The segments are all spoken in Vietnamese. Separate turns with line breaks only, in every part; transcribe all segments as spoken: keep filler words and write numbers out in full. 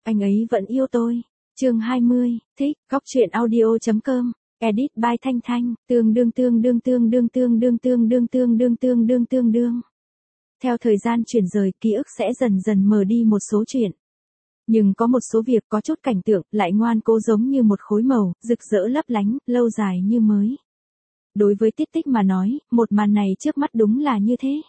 Anh ấy vẫn yêu tôi. Chương hai mươi, thích, góc truyện audio chấm com, edit by Thanh Thanh, tương đương tương đương tương đương tương đương tương đương tương đương tương đương tương đương. Theo thời gian chuyển rời, ký ức sẽ dần dần mờ đi một số chuyện. Nhưng có một số việc có chút cảnh tượng lại ngoan cố giống như một khối màu, rực rỡ lấp lánh, lâu dài như mới. Đối với Tiết Tích mà nói, một màn này trước mắt đúng là như thế.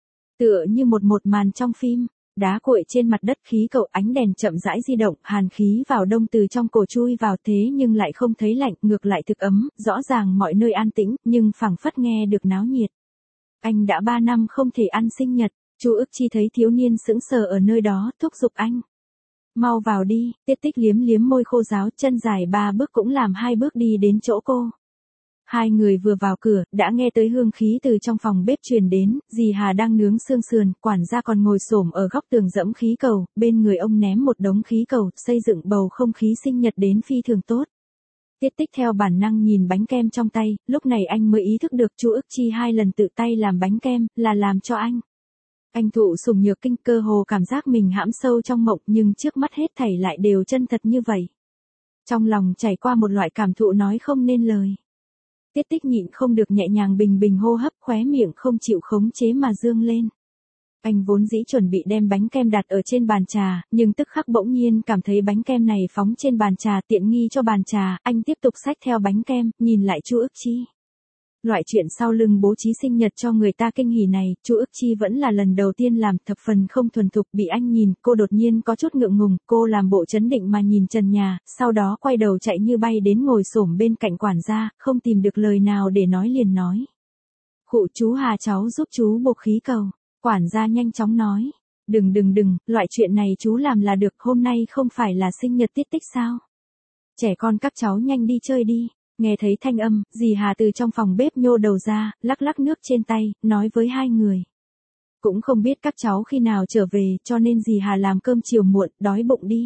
Tựa như một một màn trong phim, đá cuội trên mặt đất, khí cầu ánh đèn chậm rãi di động, hàn khí vào đông từ trong cổ chui vào, thế nhưng lại không thấy lạnh, ngược lại thực ấm, rõ ràng mọi nơi an tĩnh, nhưng phảng phất nghe được náo nhiệt. Anh đã ba năm không thể ăn sinh nhật, Chu Ức Chi thấy thiếu niên sững sờ ở nơi đó, thúc giục anh. Mau vào đi, Tiết Tích liếm liếm môi khô ráo, chân dài ba bước cũng làm hai bước đi đến chỗ cô. Hai người vừa vào cửa, đã nghe tới hương khí từ trong phòng bếp truyền đến, dì Hà đang nướng xương sườn, quản gia còn ngồi xổm ở góc tường dẫm khí cầu, bên người ông ném một đống khí cầu, xây dựng bầu không khí sinh nhật đến phi thường tốt. Tiết Tích theo bản năng nhìn bánh kem trong tay, lúc này anh mới ý thức được Chu Ức Chi hai lần tự tay làm bánh kem, là làm cho anh. Anh thụ sủng nhược kinh, cơ hồ cảm giác mình hãm sâu trong mộng, nhưng trước mắt hết thảy lại đều chân thật như vậy. Trong lòng trải qua một loại cảm thụ nói không nên lời. Tiết Tích nhịn không được nhẹ nhàng bình bình hô hấp, khóe miệng không chịu khống chế mà dương lên. Anh vốn dĩ chuẩn bị đem bánh kem đặt ở trên bàn trà, nhưng tức khắc bỗng nhiên cảm thấy bánh kem này phóng trên bàn trà tiện nghi cho bàn trà, anh tiếp tục xách theo bánh kem, nhìn lại Chu Ức Chi. Loại chuyện sau lưng bố trí sinh nhật cho người ta kinh hỉ này, Chu Ức Chi vẫn là lần đầu tiên làm, thập phần không thuần thục, bị anh nhìn, cô đột nhiên có chút ngượng ngùng, cô làm bộ trấn định mà nhìn trần nhà, sau đó quay đầu chạy như bay đến ngồi xổm bên cạnh quản gia, không tìm được lời nào để nói liền nói. Khụ, chú Hà cháu giúp chú buộc khí cầu. Quản gia nhanh chóng nói. Đừng đừng đừng, loại chuyện này chú làm là được, hôm nay không phải là sinh nhật Tiết Tích sao? Trẻ con các cháu nhanh đi chơi đi. Nghe thấy thanh âm, dì Hà từ trong phòng bếp nhô đầu ra, lắc lắc nước trên tay, nói với hai người. Cũng không biết các cháu khi nào trở về, cho nên dì Hà làm cơm chiều muộn, đói bụng đi.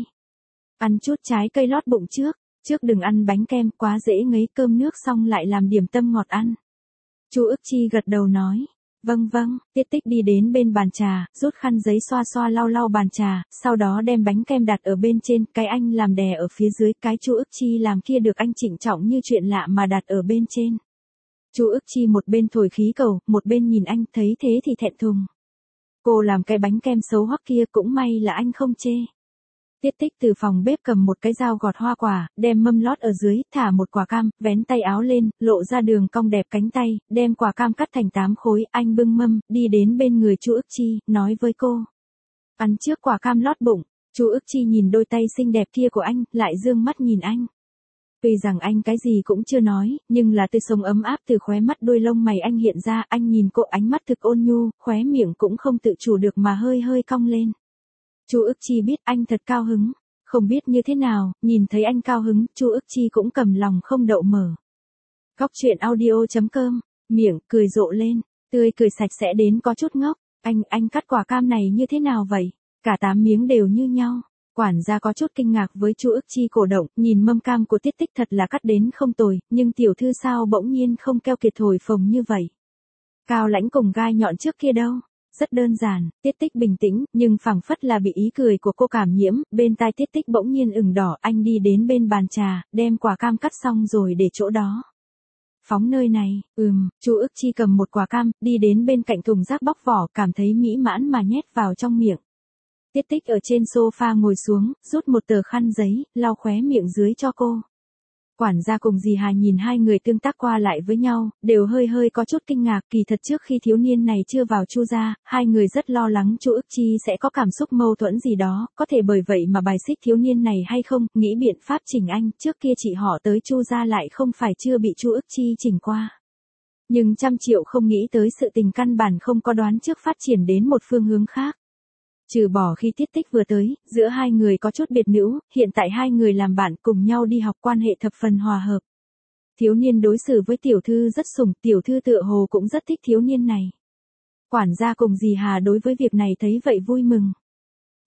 Ăn chút trái cây lót bụng trước, trước đừng ăn bánh kem, quá dễ ngấy, cơm nước xong lại làm điểm tâm ngọt ăn. Chu Ức Chi gật đầu nói. Vâng vâng, Tiết Tích đi đến bên bàn trà, rút khăn giấy xoa xoa lau lau bàn trà, sau đó đem bánh kem đặt ở bên trên, cái anh làm đè ở phía dưới, cái Chu Ức Chi làm kia được anh trịnh trọng như chuyện lạ mà đặt ở bên trên. Chu Ức Chi một bên thổi khí cầu, một bên nhìn anh, thấy thế thì thẹn thùng. Cô làm cái bánh kem xấu hoắc kia, cũng may là anh không chê. Tiết Tích từ phòng bếp cầm một cái dao gọt hoa quả, đem mâm lót ở dưới, thả một quả cam, vén tay áo lên, lộ ra đường cong đẹp cánh tay, đem quả cam cắt thành tám khối, anh bưng mâm, đi đến bên người Chu Ức Chi, nói với cô. Ăn trước quả cam lót bụng. Chu Ức Chi nhìn đôi tay xinh đẹp kia của anh, lại dương mắt nhìn anh. Tuy rằng anh cái gì cũng chưa nói, nhưng là tươi sống ấm áp từ khóe mắt đôi lông mày anh hiện ra, anh nhìn cô ánh mắt thực ôn nhu, khóe miệng cũng không tự chủ được mà hơi hơi cong lên. Chu Ức Chi biết anh thật cao hứng, không biết như thế nào, nhìn thấy anh cao hứng, Chu Ức Chi cũng cầm lòng không đậu mở. Góc truyện audio chấm com, miệng cười rộ lên, tươi cười sạch sẽ đến có chút ngốc, anh, anh cắt quả cam này như thế nào vậy? Cả tám miếng đều như nhau. Quản gia có chút kinh ngạc với Chu Ức Chi cổ động, nhìn mâm cam của Tiết Tích thật là cắt đến không tồi, nhưng tiểu thư sao bỗng nhiên không keo kiệt thổi phồng như vậy? Cao lãnh cùng gai nhọn trước kia đâu? Rất đơn giản, Tiết Tích bình tĩnh, nhưng phảng phất là bị ý cười của cô cảm nhiễm, bên tai Tiết Tích bỗng nhiên ửng đỏ, anh đi đến bên bàn trà, đem quả cam cắt xong rồi để chỗ đó. Phóng nơi này, ừm, Chu Ức Chi cầm một quả cam, đi đến bên cạnh thùng rác bóc vỏ, cảm thấy mỹ mãn mà nhét vào trong miệng. Tiết Tích ở trên sofa ngồi xuống, rút một tờ khăn giấy, lau khóe miệng dưới cho cô. Quản gia cùng dì Hà nhìn hai người tương tác qua lại với nhau, đều hơi hơi có chút kinh ngạc, kỳ thật trước khi thiếu niên này chưa vào Chu gia, hai người rất lo lắng Chu Ức Chi sẽ có cảm xúc mâu thuẫn gì đó, có thể bởi vậy mà bài xích thiếu niên này hay không, nghĩ biện pháp chỉnh anh, trước kia chị họ tới Chu gia lại không phải chưa bị Chu Ức Chi chỉnh qua. Nhưng trăm triệu không nghĩ tới sự tình căn bản không có đoán trước phát triển đến một phương hướng khác. Trừ bỏ khi Tiết Tích vừa tới, giữa hai người có chút biệt nữ, hiện tại hai người làm bạn cùng nhau đi học, quan hệ thập phần hòa hợp. Thiếu niên đối xử với tiểu thư rất sủng, tiểu thư tựa hồ cũng rất thích thiếu niên này. Quản gia cùng dì Hà đối với việc này thấy vậy vui mừng.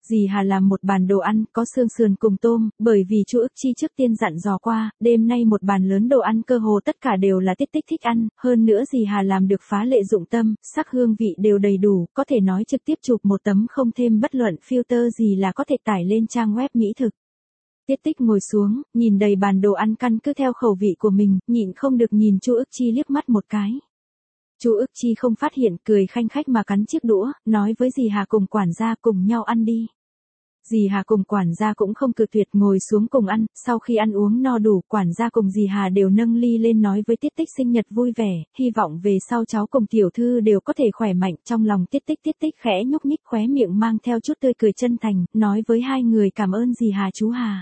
Dì Hà làm một bàn đồ ăn, có xương sườn cùng tôm, bởi vì chú ức chi trước tiên dặn dò qua, đêm nay một bàn lớn đồ ăn cơ hồ tất cả đều là Tiết Tích thích ăn, hơn nữa dì Hà làm được phá lệ dụng tâm, sắc hương vị đều đầy đủ, có thể nói trực tiếp chụp một tấm không thêm bất luận filter gì là có thể tải lên trang web mỹ thực. Tiết Tích ngồi xuống, nhìn đầy bàn đồ ăn căn cứ theo khẩu vị của mình, nhịn không được nhìn chú ức chi liếc mắt một cái. Chú ức chi không phát hiện, cười khanh khách mà cắn chiếc đũa, nói với dì Hà cùng quản gia cùng nhau ăn đi. Dì Hà cùng quản gia cũng không cự tuyệt, ngồi xuống cùng ăn, sau khi ăn uống no đủ, quản gia cùng dì Hà đều nâng ly lên nói với Tiết Tích sinh nhật vui vẻ, hy vọng về sau cháu cùng tiểu thư đều có thể khỏe mạnh. Trong lòng Tiết Tích Tiết Tích khẽ nhúc nhích khóe miệng mang theo chút tươi cười chân thành, nói với hai người cảm ơn dì Hà chú Hà.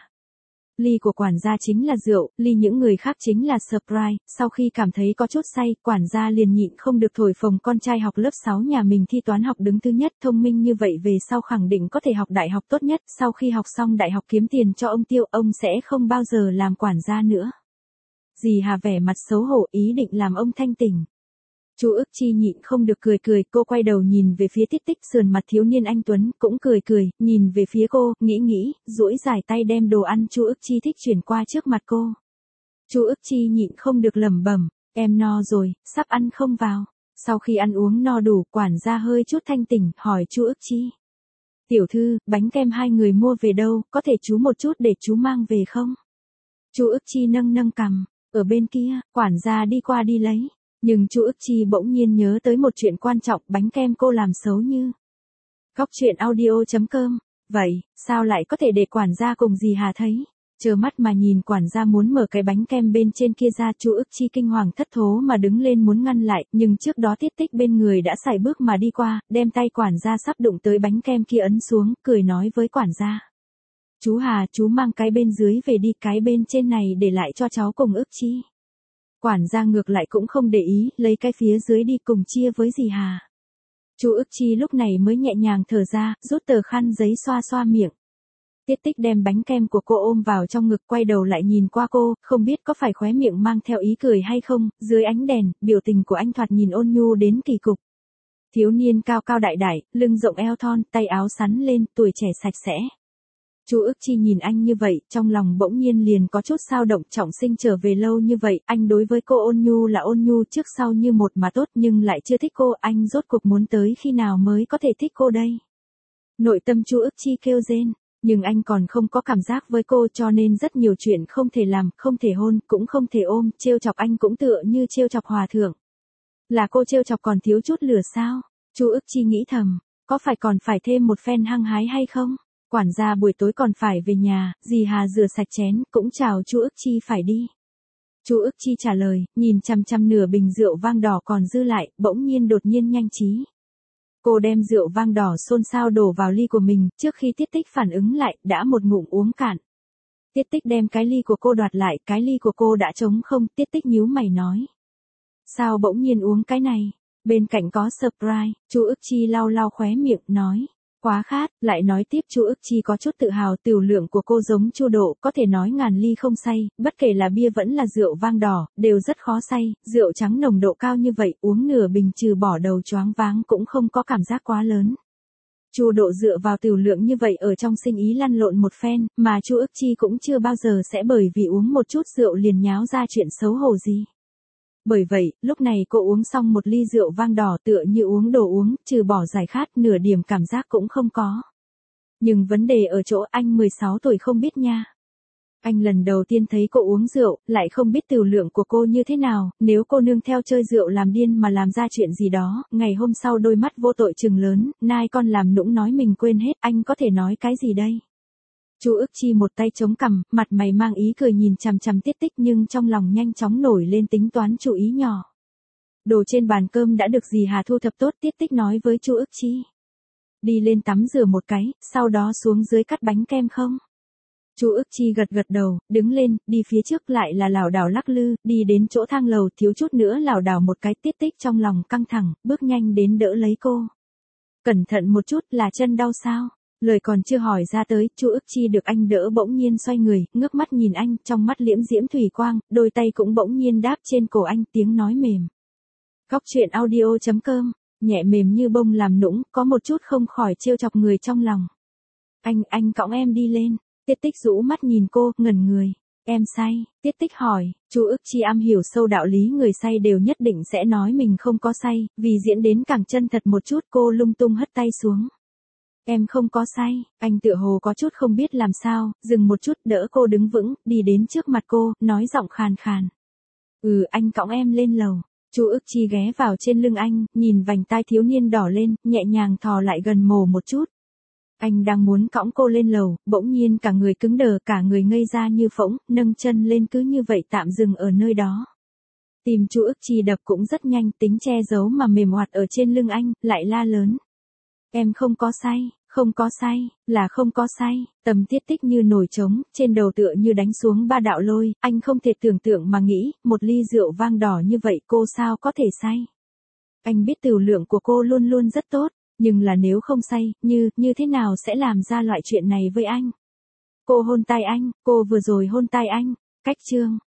Ly của quản gia chính là rượu, ly những người khác chính là surprise, sau khi cảm thấy có chút say, quản gia liền nhịn không được thổi phồng con trai học lớp sáu nhà mình thi toán học đứng thứ nhất, thông minh như vậy về sau khẳng định có thể học đại học tốt nhất, sau khi học xong đại học kiếm tiền cho ông tiêu, ông sẽ không bao giờ làm quản gia nữa. Dì Hà vẻ mặt xấu hổ ý định làm ông thanh tỉnh. Chú ức chi nhịn không được cười cười, cô quay đầu nhìn về phía Tiết Tích, sườn mặt thiếu niên anh tuấn, cũng cười cười, nhìn về phía cô, nghĩ nghĩ, duỗi dài tay đem đồ ăn chú ức chi thích chuyển qua trước mặt cô. Chú ức chi nhịn không được lẩm bẩm, em no rồi, sắp ăn không vào. Sau khi ăn uống no đủ, quản gia hơi chút thanh tỉnh, hỏi chú ức chi. Tiểu thư, bánh kem hai người mua về đâu, có thể chú một chút để chú mang về không? Chú ức chi nâng nâng cằm, ở bên kia, quản gia đi qua đi lấy. Nhưng chú ức chi bỗng nhiên nhớ tới một chuyện quan trọng, bánh kem cô làm xấu như. Góc truyện audio chấm com. Vậy, sao lại có thể để quản gia cùng dì Hà thấy? Trơ mắt mà nhìn quản gia muốn mở cái bánh kem bên trên kia ra, chú ức chi kinh hoàng thất thố mà đứng lên muốn ngăn lại, nhưng trước đó Tiết Tích bên người đã sải bước mà đi qua, đem tay quản gia sắp đụng tới bánh kem kia ấn xuống, cười nói với quản gia. Chú Hà, chú mang cái bên dưới về đi, cái bên trên này để lại cho cháu cùng ức chi. Quản gia ngược lại cũng không để ý, lấy cái phía dưới đi cùng chia với dì Hà. Chú ức chi lúc này mới nhẹ nhàng thở ra, rút tờ khăn giấy xoa xoa miệng. Tiết Tích đem bánh kem của cô ôm vào trong ngực, quay đầu lại nhìn qua cô, không biết có phải khóe miệng mang theo ý cười hay không, dưới ánh đèn, biểu tình của anh thoạt nhìn ôn nhu đến kỳ cục. Thiếu niên cao cao đại đại, lưng rộng eo thon, tay áo sắn lên, tuổi trẻ sạch sẽ. Chú ức chi nhìn anh như vậy, trong lòng bỗng nhiên liền có chút dao động, trọng sinh trở về lâu như vậy, anh đối với cô ôn nhu là ôn nhu trước sau như một mà tốt, nhưng lại chưa thích cô, anh rốt cuộc muốn tới khi nào mới có thể thích cô đây? Nội tâm chú ức chi kêu rên, nhưng anh còn không có cảm giác với cô, cho nên rất nhiều chuyện không thể làm, không thể hôn, cũng không thể ôm, trêu chọc anh cũng tựa như trêu chọc hòa thượng. Là cô trêu chọc còn thiếu chút lửa sao? Chú ức chi nghĩ thầm, có phải còn phải thêm một phen hăng hái hay không? Quản gia buổi tối còn phải về nhà, dì Hà rửa sạch chén, cũng chào chú ức chi phải đi. Chú ức chi trả lời, nhìn chằm chằm nửa bình rượu vang đỏ còn dư lại, bỗng nhiên đột nhiên nhanh trí. Cô đem rượu vang đỏ xôn xao đổ vào ly của mình, trước khi Tiết Tích phản ứng lại, đã một ngụm uống cạn. Tiết Tích đem cái ly của cô đoạt lại, cái ly của cô đã trống không, Tiết Tích nhíu mày nói. Sao bỗng nhiên uống cái này? Bên cạnh có surprise, chú ức chi lau lau khóe miệng, nói. Quá khát, lại nói tiếp chú ức chi có chút tự hào, tiểu lượng của cô giống Chu Độ, có thể nói ngàn ly không say, bất kể là bia vẫn là rượu vang đỏ, đều rất khó say, rượu trắng nồng độ cao như vậy, uống nửa bình trừ bỏ đầu choáng váng cũng không có cảm giác quá lớn. Chu Độ dựa vào tiểu lượng như vậy ở trong sinh ý lăn lộn một phen, mà chú ức chi cũng chưa bao giờ sẽ bởi vì uống một chút rượu liền nháo ra chuyện xấu hổ gì. Bởi vậy, lúc này cô uống xong một ly rượu vang đỏ tựa như uống đồ uống, trừ bỏ giải khát, nửa điểm cảm giác cũng không có. Nhưng vấn đề ở chỗ anh mười sáu tuổi không biết nha. Anh lần đầu tiên thấy cô uống rượu, lại không biết tiểu lượng của cô như thế nào, nếu cô nương theo chơi rượu làm điên mà làm ra chuyện gì đó, ngày hôm sau đôi mắt vô tội trừng lớn, nai con làm nũng nói mình quên hết, anh có thể nói cái gì đây? Chú ức chi một tay chống cằm, mặt mày mang ý cười nhìn chằm chằm Tiết Tích nhưng trong lòng nhanh chóng nổi lên tính toán chú ý nhỏ. Đồ trên bàn cơm đã được dì Hà thu thập tốt, Tiết Tích nói với chú ức chi. Đi lên tắm rửa một cái, sau đó xuống dưới cắt bánh kem không? Chú ức chi gật gật đầu, đứng lên, đi phía trước lại là lảo đảo lắc lư, đi đến chỗ thang lầu thiếu chút nữa lảo đảo một cái, Tiết Tích trong lòng căng thẳng, bước nhanh đến đỡ lấy cô. Cẩn thận một chút, là chân đau sao? Lời còn chưa hỏi ra tới, chú ức chi được anh đỡ bỗng nhiên xoay người, ngước mắt nhìn anh, trong mắt liễm diễm thủy quang, đôi tay cũng bỗng nhiên đáp trên cổ anh, tiếng nói mềm. Góc truyện audio chấm com, nhẹ mềm như bông làm nũng, có một chút không khỏi trêu chọc người trong lòng. Anh, anh cõng em đi lên. Tiết Tích rũ mắt nhìn cô, ngẩn người. Em say, Tiết Tích hỏi, Chu Ức Chi am hiểu sâu đạo lý người say đều nhất định sẽ nói mình không có say, vì diễn đến càng chân thật một chút cô lung tung hất tay xuống. Em không có say, anh tựa hồ có chút không biết làm sao, dừng một chút đỡ cô đứng vững, đi đến trước mặt cô, nói giọng khàn khàn. Ừ, anh cõng em lên lầu. Chu Ức Chi ghé vào trên lưng anh, nhìn vành tai thiếu niên đỏ lên, nhẹ nhàng thò lại gần mổ một chút. Anh đang muốn cõng cô lên lầu, bỗng nhiên cả người cứng đờ, cả người ngây ra như phỗng, nâng chân lên cứ như vậy tạm dừng ở nơi đó. Tim Chu Ức Chi đập cũng rất nhanh, tính che giấu mà mềm oạt ở trên lưng anh, lại la lớn. Em không có say, không có say, là không có say. Tầm Tiết Tích như nổi trống, trên đầu tựa như đánh xuống ba đạo lôi, anh không thể tưởng tượng mà nghĩ, một ly rượu vang đỏ như vậy cô sao có thể say. Anh biết tửu lượng của cô luôn luôn rất tốt, nhưng là nếu không say, như, như thế nào sẽ làm ra loại chuyện này với anh? Cô hôn tai anh, cô vừa rồi hôn tai anh, cách chương.